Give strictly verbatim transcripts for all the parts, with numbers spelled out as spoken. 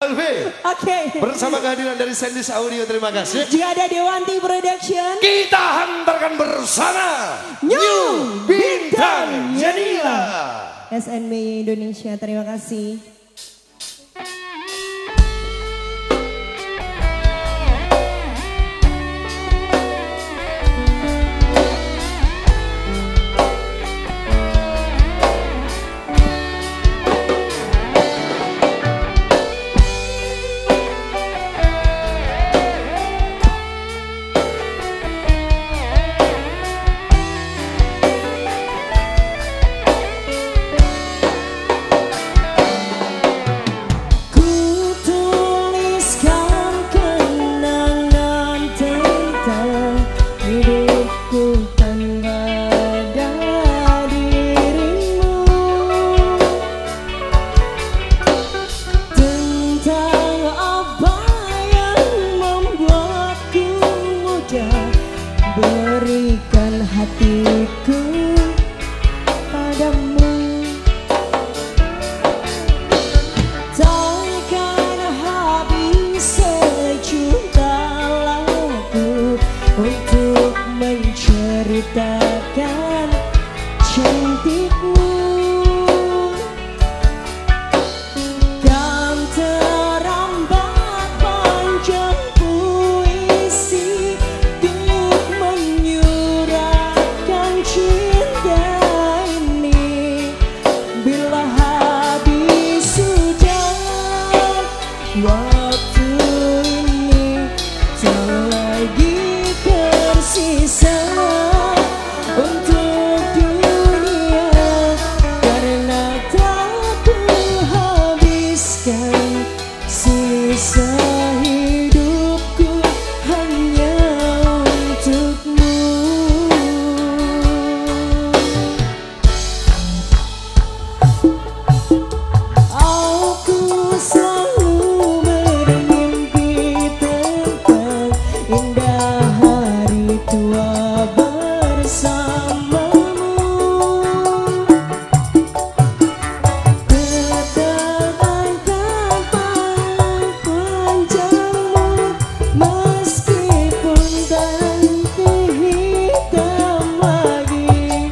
Alve. Oke. Bersama kehadiran dari Sendis Audio, terima kasih. Juga ada Dewanti Production. Kita hantarkan bersama New Bintang Janila. S N B Indonesia, terima kasih. Berikan hatiku padamu, takkan habis sejuta lagu untuk menceritakan cantikmu. Kan terambat panjang puisi untuk menyuratkan cinta ini. Bila habis sudah waktu ini, tak lagi tersisa untuk dunia, karena tak ku habiskan sisa hidupku hanya untukmu. Aku selalu bermimpi tentang indah hari tua bersamamu. Tetapkan panjangmu meskipun tanpa hitam lagi.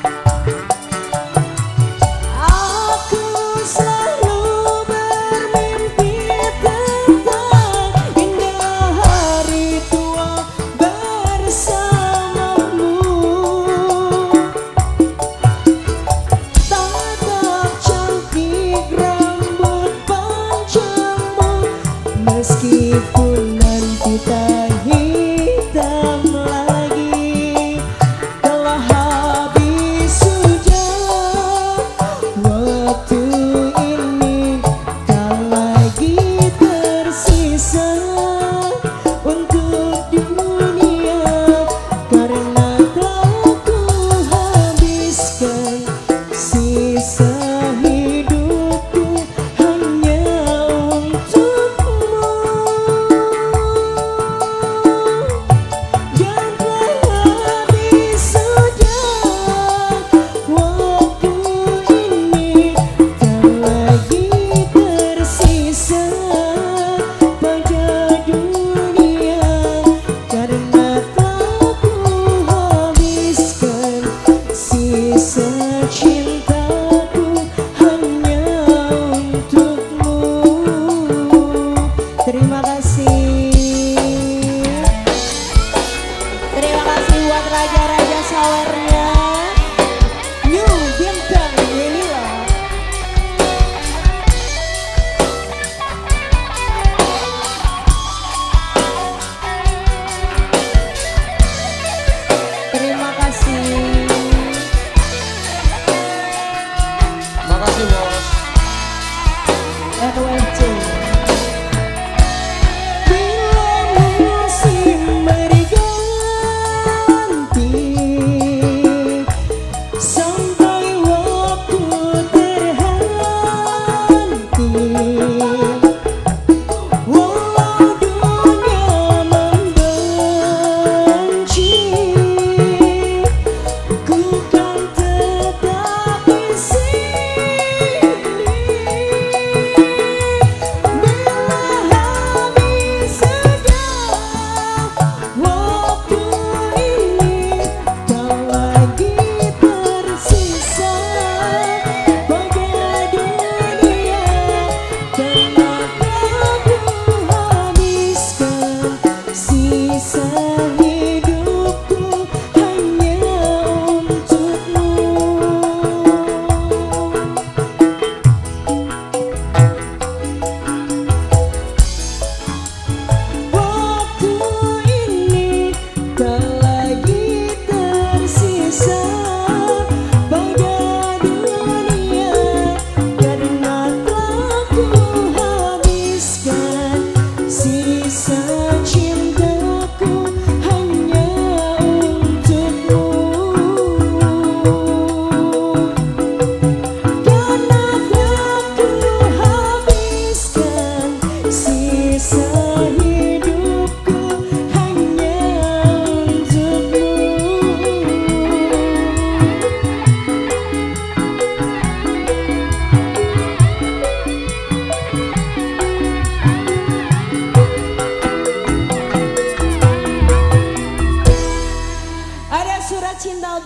Aku selalu bermimpi tentang indah hari tua bersamamu. Tatap cantik rambut panjangmu, meskipun nanti tak hitam lagi. Telah habis sudah waktu ini, tak lagi tersisa untuk dunia, karena telah ku habiskan sisa hidupku hanya untukmu.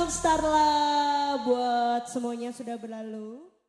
Starla buat semuanya sudah berlalu.